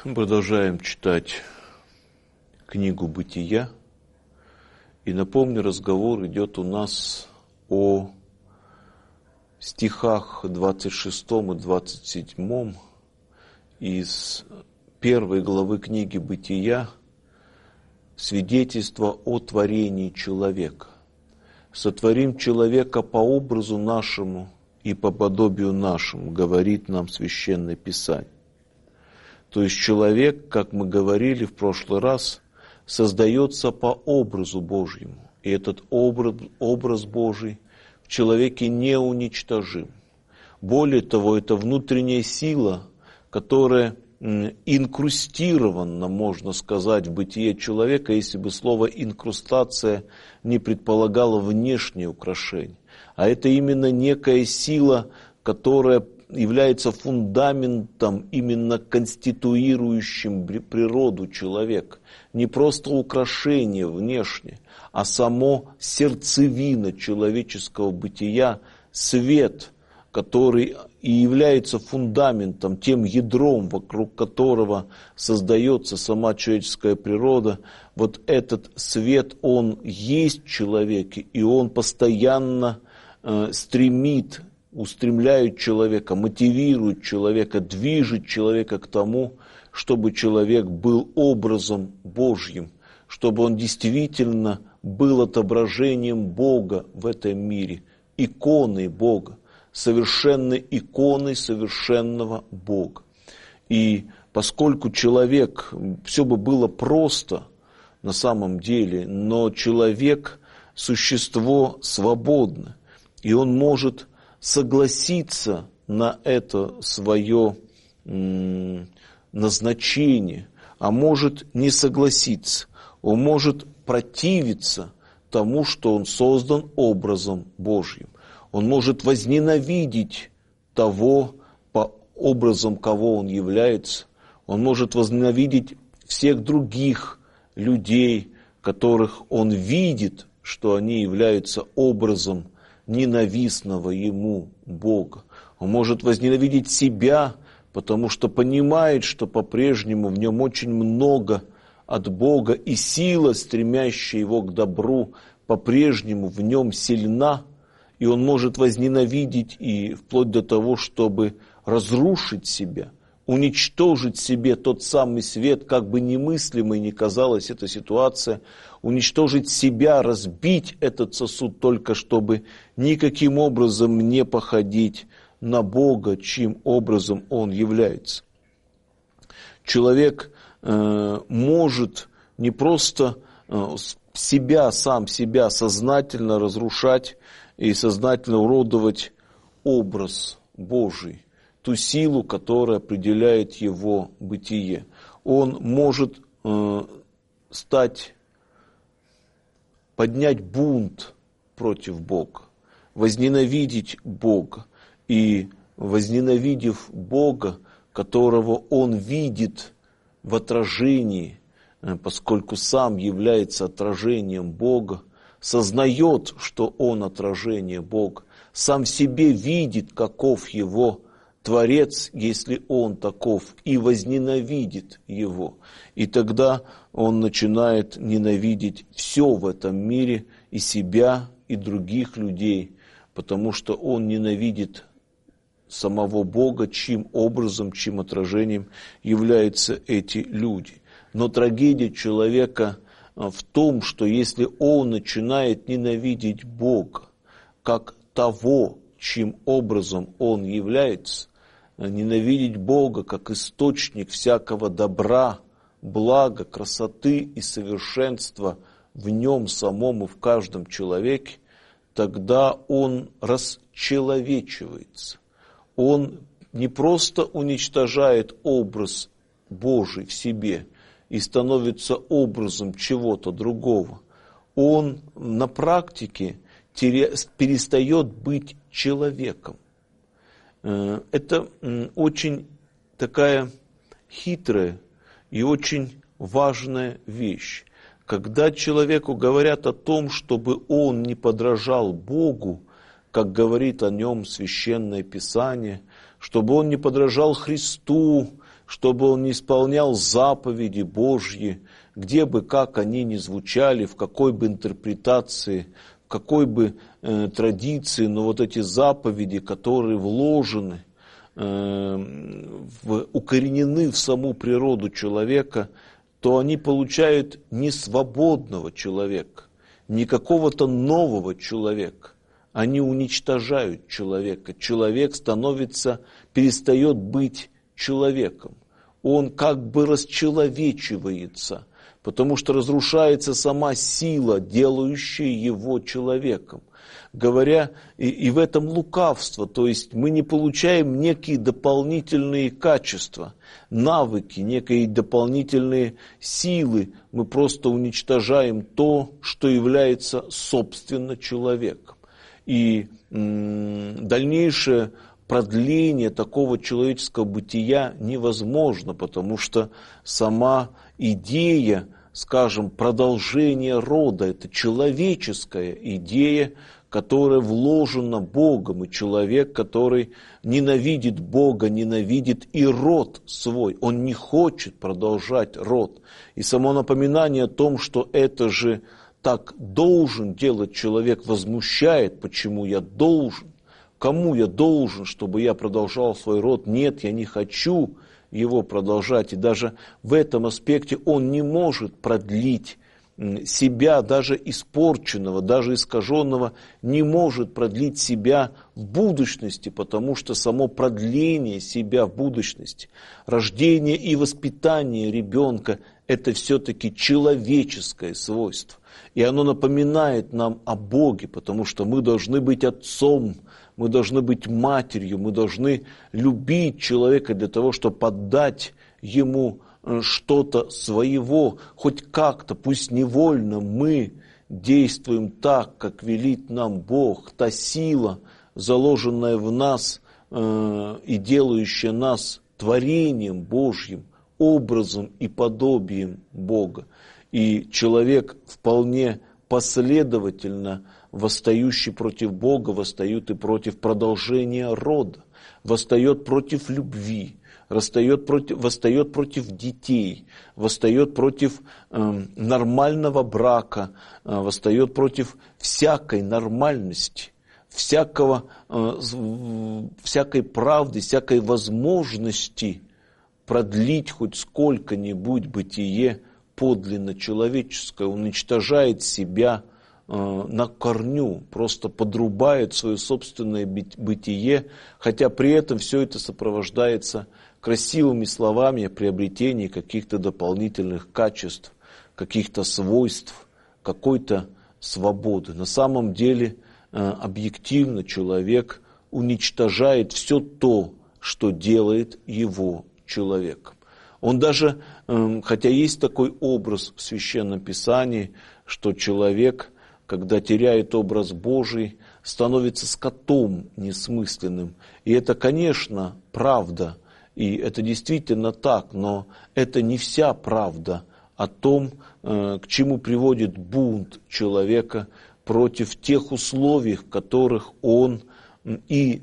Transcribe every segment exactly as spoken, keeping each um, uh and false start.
Мы продолжаем читать книгу «Бытия». И напомню, разговор идет у нас о стихах двадцать шестом и двадцать седьмом из первой главы книги «Бытия», свидетельство о творении человека. «Сотворим человека по образу нашему и по подобию нашему», говорит нам Священное Писание. То есть человек, как мы говорили в прошлый раз, создается по образу Божьему. И этот образ, образ Божий в человеке неуничтожим. Более того, это внутренняя сила, которая инкрустирована, можно сказать, в бытие человека, если бы слово «инкрустация» не предполагало внешнее украшение. А это именно некая сила, которая является фундаментом, именно конституирующим природу человека. Не просто украшение внешнее, а само сердцевина человеческого бытия, свет, который и является фундаментом, тем ядром, вокруг которого создается сама человеческая природа. Вот этот свет, он есть в человеке, и он постоянно э, стремит, устремляет человека, мотивирует человека, движет человека к тому, чтобы человек был образом Божьим, чтобы он действительно был отображением Бога в этом мире, иконой Бога, совершенной иконой совершенного Бога. И поскольку человек, все бы было просто на самом деле, но человек – существо свободное, и он может согласиться на это свое м, назначение, а может не согласиться. Он может противиться тому, что он создан образом Божьим. Он может возненавидеть того, по образом кого он является. Он может возненавидеть всех других людей, которых он видит, что они являются образом ненавистного ему Бога. Он может возненавидеть себя, потому что понимает, что по-прежнему в нем очень много от Бога, и сила, стремящая его к добру, по-прежнему в нем сильна, и он может возненавидеть и вплоть до того, чтобы разрушить себя, уничтожить себе тот самый свет, как бы немыслимой ни казалась эта ситуация, уничтожить себя, разбить этот сосуд только чтобы никаким образом не походить на Бога, чьим образом он является. Человек э, может не просто э, себя, сам себя сознательно разрушать и сознательно уродовать образ Божий, ту силу, которая определяет его бытие. Он может э, стать, поднять бунт против Бога, возненавидеть Бога. И возненавидев Бога, которого он видит в отражении, э, поскольку сам является отражением Бога, сознает, что он отражение Бога, сам в себе видит, каков его Творец, если он таков, и возненавидит его. И тогда он начинает ненавидеть все в этом мире, и себя, и других людей, потому что он ненавидит самого Бога, чьим образом, чьим отражением являются эти люди. Но трагедия человека в том, что если он начинает ненавидеть Бога, как того, чьим образом он является, ненавидеть Бога как источник всякого добра, блага, красоты и совершенства в нем самом и в каждом человеке, тогда он расчеловечивается. Он не просто уничтожает образ Божий в себе и становится образом чего-то другого. Он на практике перестает быть человеком. Это очень такая хитрая и очень важная вещь. Когда человеку говорят о том, чтобы он не подражал Богу, как говорит о нем Священное Писание, чтобы он не подражал Христу, чтобы он не исполнял заповеди Божьи, где бы как они ни звучали, в какой бы интерпретации, в какой бы э, традиции, но вот эти заповеди, которые вложены, э, в, укоренены в саму природу человека, то они получают не свободного человека, не какого-то нового человека. Они уничтожают человека. Человек становится, перестает быть человеком. Он как бы расчеловечивается, потому что разрушается сама сила, делающая его человеком. Говоря, и, и в этом лукавство, то есть мы не получаем некие дополнительные качества, навыки, некие дополнительные силы, мы просто уничтожаем то, что является собственно человеком. И м, дальнейшее продление такого человеческого бытия невозможно, потому что сама идея, скажем, продолжения рода, это человеческая идея, которая вложена Богом, и человек, который ненавидит Бога, ненавидит и род свой, он не хочет продолжать род. И само напоминание о том, что это же так должен делать человек, возмущает, почему я должен, кому я должен, чтобы я продолжал свой род. Нет, я не хочу его продолжать. И даже в этом аспекте он не может продлить себя, даже испорченного, даже искаженного, не может продлить себя в будущности, потому что само продление себя в будущности, рождение и воспитание ребенка – это все-таки человеческое свойство. И оно напоминает нам о Боге, потому что мы должны быть отцом, мы должны быть матерью, мы должны любить человека для того, чтобы отдать ему что-то своего, хоть как-то, пусть невольно мы действуем так, как велит нам Бог, та сила, заложенная в нас э, и делающая нас творением Божьим, образом и подобием Бога. И человек вполне последовательно восстающий против Бога, восстает и против продолжения рода, восстает против любви, восстает против, восстает против детей, восстает против э, нормального брака, э, восстает против всякой нормальности, всякого, э, всякой правды, всякой возможности продлить хоть сколько-нибудь бытие подлинно человеческое, уничтожает себя э, на корню, просто подрубает свое собственное бытие, хотя при этом все это сопровождается красивыми словами о приобретении каких-то дополнительных качеств, каких-то свойств, какой-то свободы. На самом деле, э, объективно человек уничтожает все то, что делает его человеком. Он даже, хотя есть такой образ в Священном Писании, что человек, когда теряет образ Божий, становится скотом несмысленным. И это, конечно, правда, и это действительно так, но это не вся правда о том, к чему приводит бунт человека против тех условий, в которых он и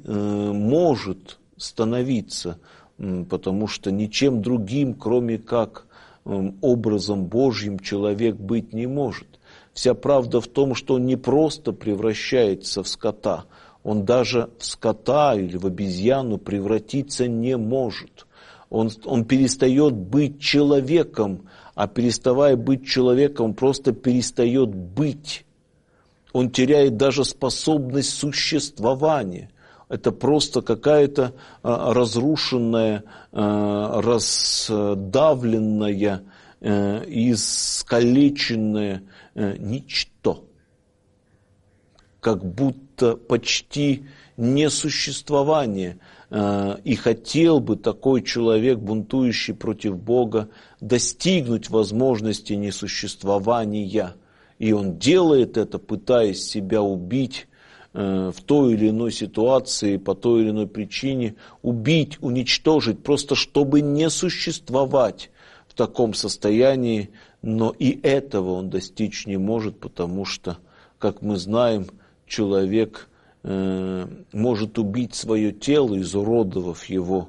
может становиться, потому что ничем другим, кроме как образом Божьим, человек быть не может. Вся правда в том, что он не просто превращается в скота, он даже в скота или в обезьяну превратиться не может. Он, он перестает быть человеком, а переставая быть человеком, он просто перестает быть. Он теряет даже способность существования. Это просто какая-то а, разрушенная, а, раздавленная, а, искалеченное а, ничто. Как будто почти несуществование. А, и хотел бы такой человек, бунтующий против Бога, достигнуть возможности несуществования. И он делает это, пытаясь себя убить, в той или иной ситуации, по той или иной причине, убить, уничтожить, просто чтобы не существовать в таком состоянии, но и этого он достичь не может, потому что, как мы знаем, человек э, может убить свое тело, изуродовав его,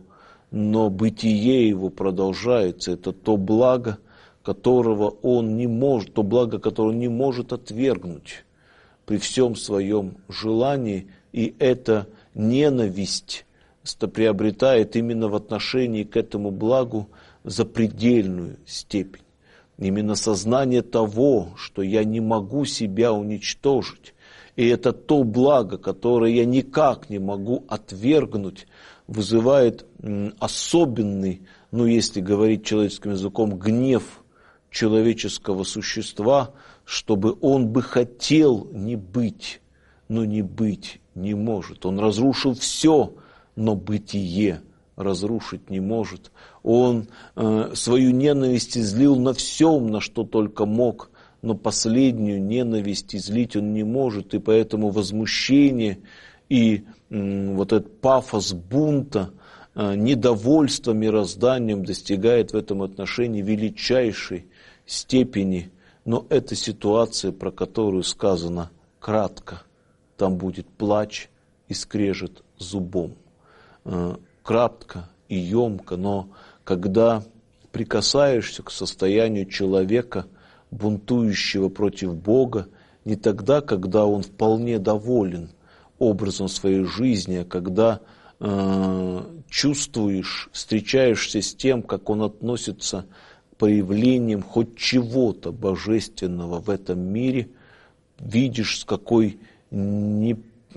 но бытие его продолжается. Это то благо, которого он не может, то благо, которое он не может отвергнуть при всем своем желании, и эта ненависть приобретает именно в отношении к этому благу запредельную степень. Именно сознание того, что я не могу себя уничтожить, и это то благо, которое я никак не могу отвергнуть, вызывает особенный, ну если говорить человеческим языком, гнев человеческого существа, чтобы он бы хотел не быть, но не быть не может. Он разрушил все, но бытие разрушить не может. Он э, свою ненависть излил на всем, на что только мог, но последнюю ненависть излить он не может, и поэтому возмущение и э, вот этот пафос бунта, э, недовольство мирозданием достигает в этом отношении величайшей степени. Но это ситуация, про которую сказано кратко. Там будет плач и скрежет зубом. Э, кратко и емко, но когда прикасаешься к состоянию человека, бунтующего против Бога, не тогда, когда он вполне доволен образом своей жизни, а когда э, чувствуешь, встречаешься с тем, как он относится к проявлениям хоть чего-то божественного в этом мире, видишь, с какой не,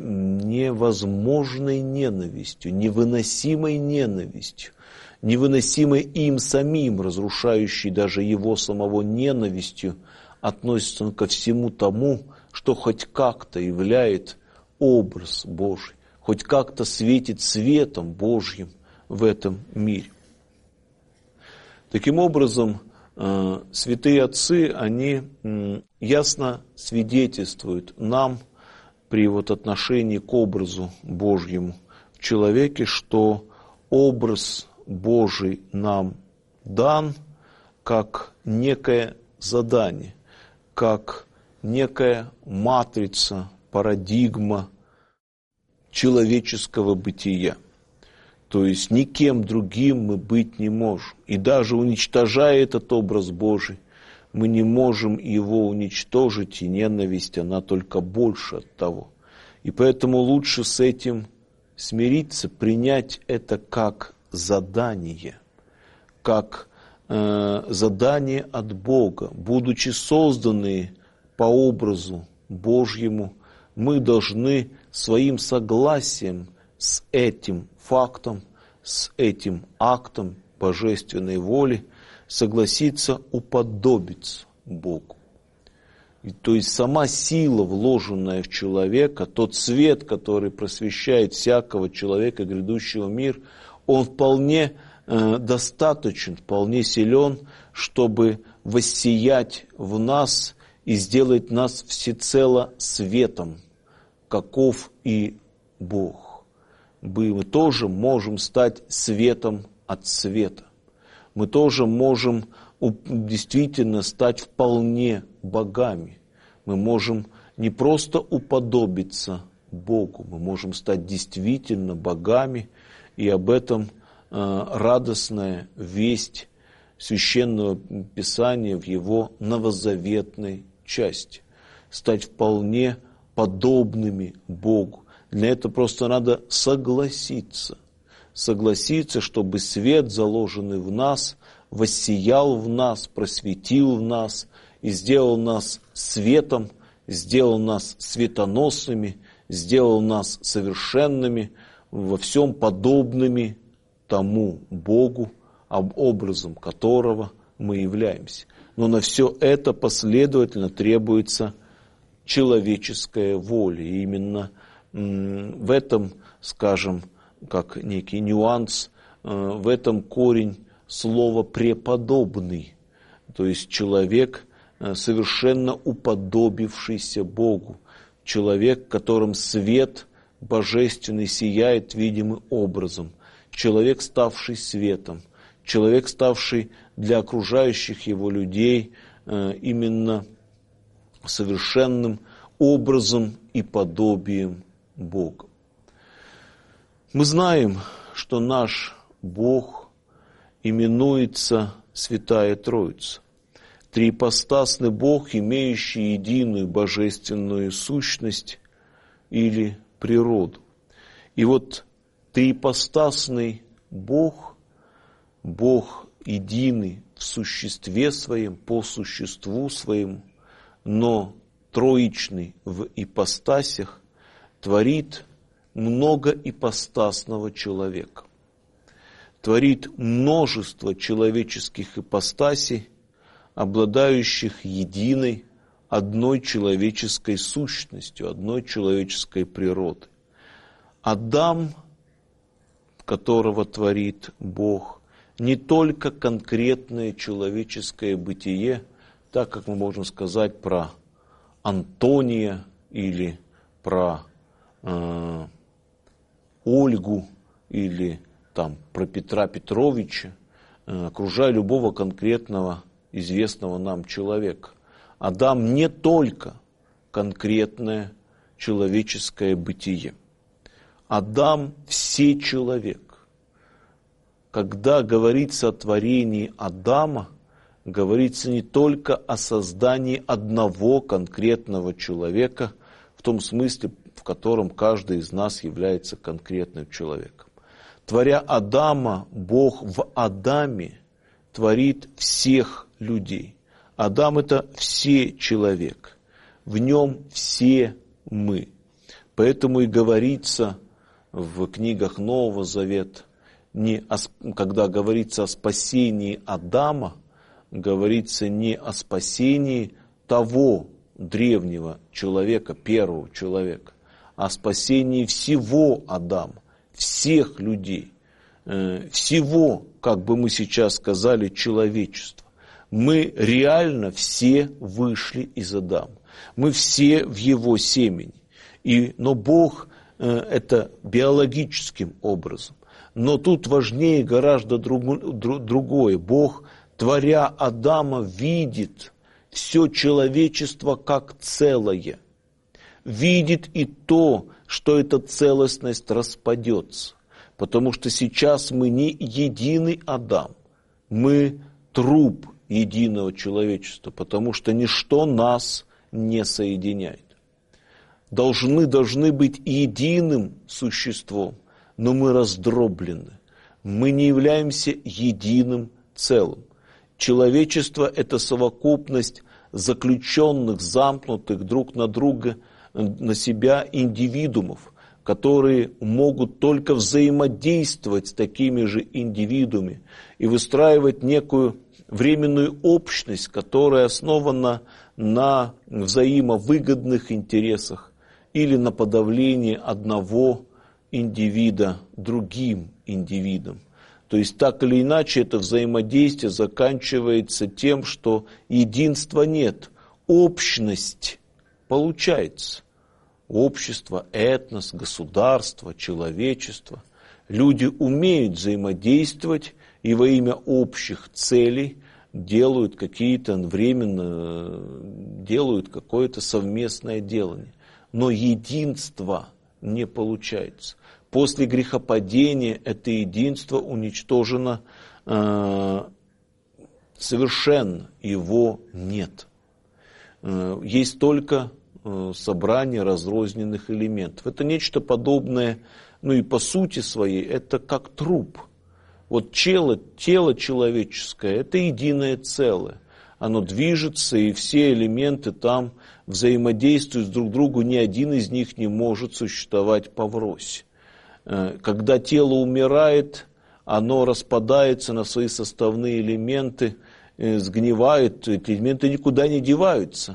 невозможной ненавистью, невыносимой ненавистью, невыносимой им самим, разрушающей даже его самого ненавистью, относится он ко всему тому, что хоть как-то являет образ Божий, хоть как-то светит светом Божьим в этом мире. Таким образом, святые отцы, они ясно свидетельствуют нам при вот отношении к образу Божьему в человеке, что образ Божий нам дан как некое задание, как некая матрица, парадигма человеческого бытия. То есть никем другим мы быть не можем. И даже уничтожая этот образ Божий, мы не можем его уничтожить, и ненависть, она только больше от того. И поэтому лучше с этим смириться, принять это как задание, как э, задание от Бога. Будучи созданы по образу Божьему, мы должны своим согласием с этим фактом, с этим актом божественной воли согласиться уподобиться Богу. И, то есть сама сила, вложенная в человека, тот свет, который просвещает всякого человека, грядущего мир, он вполне э, достаточен, вполне силен, чтобы воссиять в нас и сделать нас всецело светом, каков и Бог. Мы тоже можем стать светом от света. Мы тоже можем действительно стать вполне богами. Мы можем не просто уподобиться Богу, мы можем стать действительно богами, и об этом э, радостная весть Священного Писания в его новозаветной части. Стать вполне подобными Богу. Для этого просто надо согласиться. Согласиться, чтобы свет, заложенный в нас, воссиял в нас, просветил в нас и сделал нас светом, сделал нас светоносными, сделал нас совершенными, во всем подобными тому Богу, об образом которого мы являемся. Но на все это последовательно требуется человеческая воля. И именно в этом, скажем, как некий нюанс, в этом корень слова «преподобный», то есть человек, совершенно уподобившийся Богу, человек, в котором свет божественный сияет видимым образом, человек, ставший светом, человек, ставший для окружающих его людей именно совершенным образом и подобием Бога. Мы знаем, что наш Бог именуется Святая Троица. Триипостасный Бог, имеющий единую божественную сущность или природу. И вот триипостасный Бог, Бог единый в существе своем, по существу своему, но троичный в ипостасях, творит многоипостасного человека. Творит множество человеческих ипостасей, обладающих единой, одной человеческой сущностью, одной человеческой природой. Адам, которого творит Бог, не только конкретное человеческое бытие, так как мы можем сказать про Антония или про э, Ольгу или там, про Петра Петровича, э, окружая любого конкретного известного нам человека. Адам не только конкретное человеческое бытие. Адам все человек. Когда говорится о творении Адама, говорится не только о создании одного конкретного человека, в том смысле, в котором каждый из нас является конкретным человеком. Творя Адама, Бог в Адаме творит всех людей. Адам – это все человек, в нем все мы. Поэтому и говорится в книгах Нового Завета, не о, когда говорится о спасении Адама, говорится не о спасении того древнего человека, первого человека, а о спасении всего Адама, всех людей, всего, как бы мы сейчас сказали, человечества. Мы реально все вышли из Адама. Мы все в его семени. И, но Бог э, это биологическим образом. Но тут важнее гораздо друг, друг, другое. Бог, творя Адама, видит все человечество как целое. Видит и то, что эта целостность распадется. Потому что сейчас мы не единый Адам. Мы труп единого человечества. Потому что ничто нас не соединяет. Должны, должны быть единым существом, но мы раздроблены. Мы не являемся единым целым. Человечество – это совокупность заключенных, замкнутых друг на друга, на себя индивидуумов, которые могут только взаимодействовать с такими же индивидуумами и выстраивать некую временную общность, которая основана на взаимовыгодных интересах или на подавлении одного индивида другим индивидом. То есть так или иначе это взаимодействие заканчивается тем, что единства нет, общность получается. Общество, этнос, государство, человечество. Люди умеют взаимодействовать и во имя общих целей делают какие-то временно, делают какое-то совместное делание. Но единство не получается. После грехопадения это единство уничтожено э, совершенно, его нет. Э, есть только э, собрание разрозненных элементов. Это нечто подобное, ну и по сути своей, это как труп. Вот тело, тело человеческое, это единое целое. Оно движется, и все элементы там взаимодействуют друг с другом, ни один из них не может существовать поврось. Когда тело умирает, оно распадается на свои составные элементы, сгнивает, эти элементы никуда не деваются,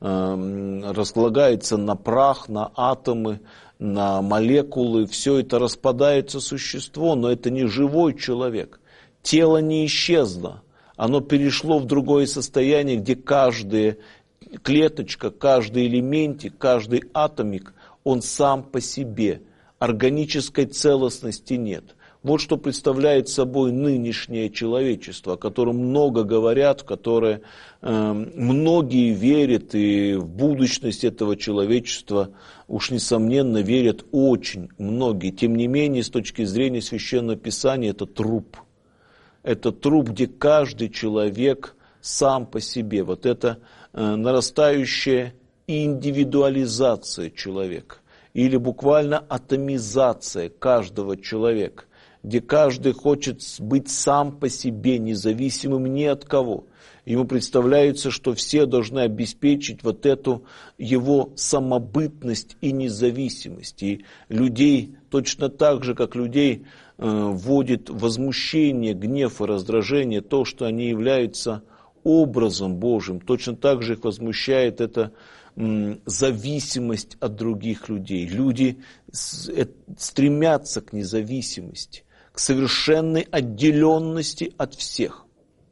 разлагается на прах, на атомы, на молекулы, все это распадается существо, но это не живой человек. Тело не исчезло, оно перешло в другое состояние, где каждая клеточка, каждый элементик, каждый атомик, он сам по себе. Органической целостности нет. Вот что представляет собой нынешнее человечество, о котором много говорят, в которое э, многие верят, и в будущность этого человечества уж несомненно верят очень многие. Тем не менее, с точки зрения Священного Писания, это труп. Это труп, где каждый человек сам по себе. Вот это э, нарастающая индивидуализация человека, или буквально атомизация каждого человека, где каждый хочет быть сам по себе, независимым ни от кого. Ему представляется, что все должны обеспечить вот эту его самобытность и независимость. И людей точно так же, как людей э, вводит возмущение, гнев и раздражение, то, что они являются образом Божьим, точно так же их возмущает эта м, зависимость от других людей. Люди с, э, стремятся к независимости, к совершенной отделенности от всех.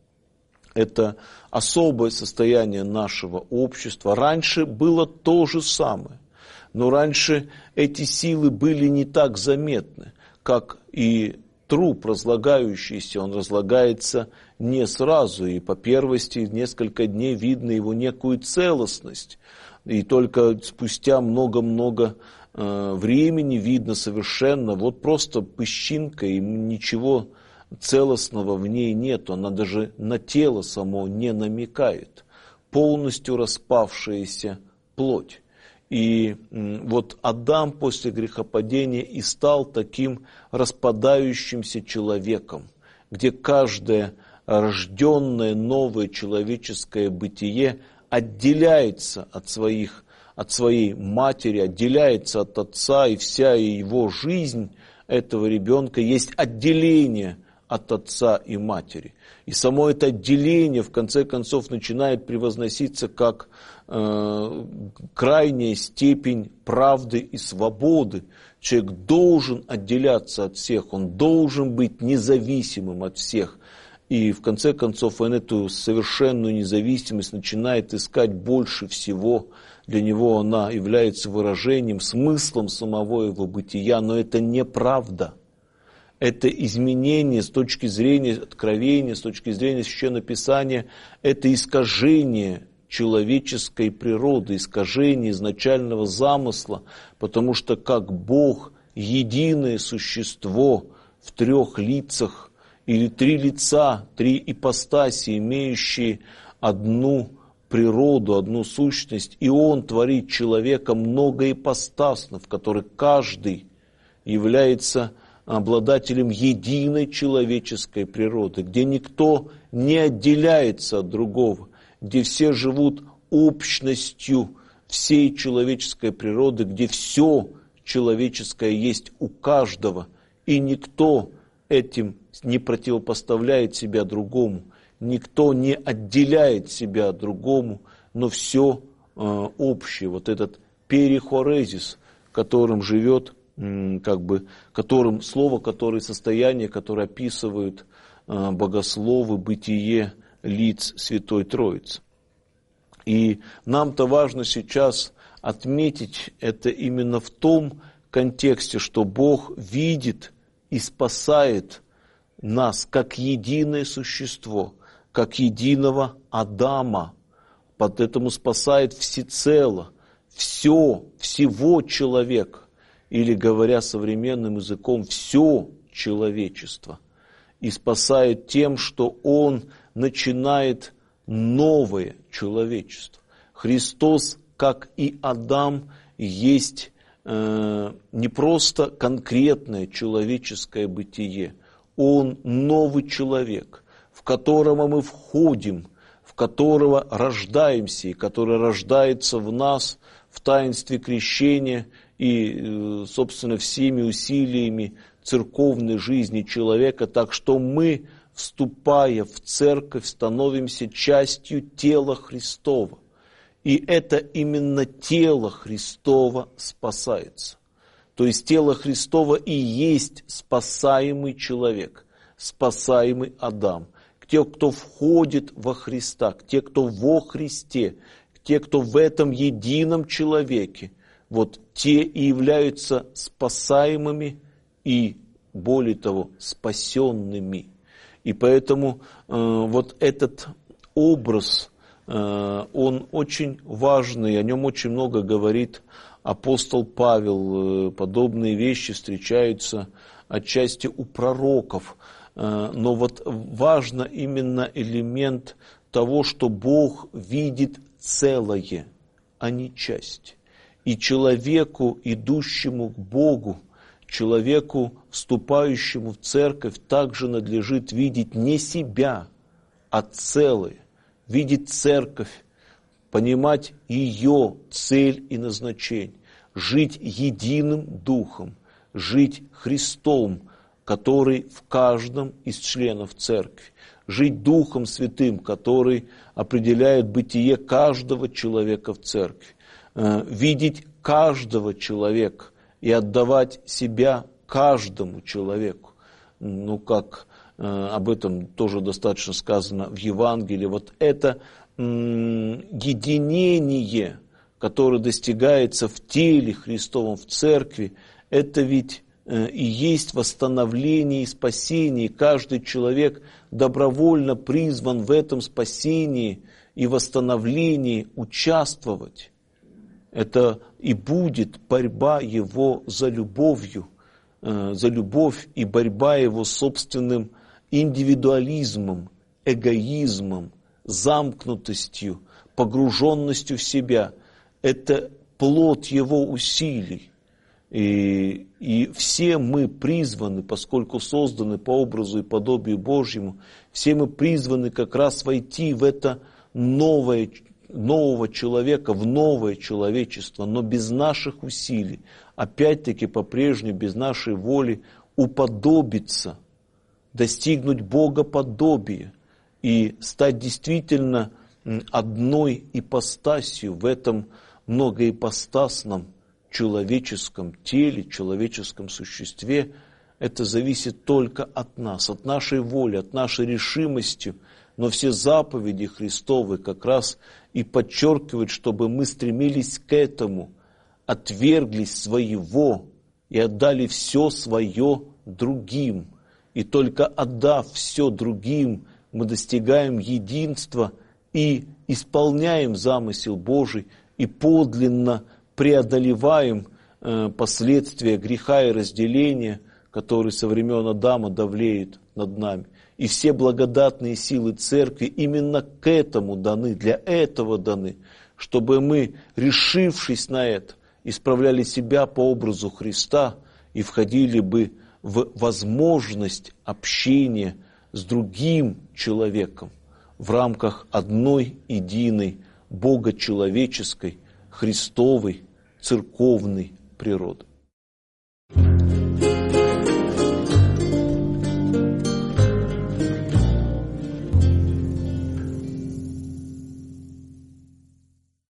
Это особое состояние нашего общества. Раньше было то же самое, но раньше эти силы были не так заметны, как и труп разлагающийся, он разлагается не сразу, и по первости несколько дней видно его некую целостность, и только спустя много-много времени видно совершенно, вот просто песчинка, и ничего целостного в ней нет, она даже на тело само не намекает, полностью распавшаяся плоть. И вот Адам после грехопадения и стал таким распадающимся человеком, где каждое рожденное новое человеческое бытие отделяется от своих от своей матери, отделяется от отца, и вся его жизнь этого ребенка есть отделение от отца и матери. И само это отделение, в конце концов, начинает превозноситься как э, крайняя степень правды и свободы. Человек должен отделяться от всех, он должен быть независимым от всех. И в конце концов он эту совершенную независимость начинает искать больше всего. Для него она является выражением, смыслом самого его бытия, но это неправда. Это изменение с точки зрения откровения, с точки зрения Священного Писания, это искажение человеческой природы, искажение изначального замысла, потому что как Бог единое существо в трех лицах, или три лица, три ипостаси, имеющие одну природу, одну сущность, и Он творит человека многоипостасно, в которой каждый является обладателем единой человеческой природы, где никто не отделяется от другого, где все живут общностью всей человеческой природы, где все человеческое есть у каждого, и никто этим не противопоставляет себя другому, никто не отделяет себя от другому, но все э, общее. Вот этот перихорезис, которым живет, э, как бы, которым слово, которое состояние, которое описывают э, богословы, бытие лиц Святой Троицы. И нам-то важно сейчас отметить это именно в том контексте, что Бог видит и спасает нас как единое существо, как единого Адама. Под этому спасает всецело, все, всего человека, или, говоря современным языком, все человечество. И спасает тем, что Он начинает новое человечество. Христос, как и Адам, есть э, не просто конкретное человеческое бытие. Он новый человек, в которого мы входим, в которого рождаемся, и который рождается в нас в таинстве крещения и, собственно, всеми усилиями церковной жизни человека, так что мы, вступая в церковь, становимся частью тела Христова. И это именно тело Христово спасается. То есть тело Христово и есть спасаемый человек, спасаемый Адам. Те, кто входит во Христа, те, кто во Христе, те, кто в этом едином человеке, вот те и являются спасаемыми и более того, спасенными. И поэтому э, вот этот образ, э, он очень важный, о нем очень много говорит апостол Павел. Подобные вещи встречаются отчасти у пророков. Э, но вот важно именно элемент того, что Бог видит целое, а не часть. И человеку, идущему к Богу, человеку, вступающему в церковь, также надлежит видеть не себя, а целое, видеть церковь, понимать ее цель и назначение, жить единым духом, жить Христом, который в каждом из членов церкви, жить Духом Святым, который определяет бытие каждого человека в церкви, видеть каждого человека и отдавать себя каждому человеку. Ну, как э, об этом тоже достаточно сказано в Евангелии. Вот это м, единение, которое достигается в теле Христовом, в церкви, это ведь э, и есть восстановление и спасение. Каждый человек добровольно призван в этом спасении и восстановлении участвовать. Это и будет борьба его за любовью, э, за любовь и борьба его с собственным индивидуализмом, эгоизмом, замкнутостью, погруженностью в себя. Это плод его усилий. И, и все мы призваны, поскольку созданы по образу и подобию Божьему, все мы призваны как раз войти в это новое нового человека, в новое человечество, но без наших усилий, опять-таки по-прежнему без нашей воли уподобиться, достигнуть богоподобия и стать действительно одной ипостасью в этом многоипостасном человеческом теле, человеческом существе. Это зависит только от нас, от нашей воли, от нашей решимости. Но все заповеди Христовы как раз и подчеркивают, чтобы мы стремились к этому, отверглись своего и отдали все свое другим. И только отдав все другим, мы достигаем единства и исполняем замысел Божий, и подлинно преодолеваем э, последствия греха и разделения, которые со времен Адама давлеют над нами. И все благодатные силы церкви именно к этому даны, для этого даны, чтобы мы, решившись на это, исправляли себя по образу Христа и входили бы в возможность общения с другим человеком в рамках одной единой богочеловеческой, Христовой, церковной природы.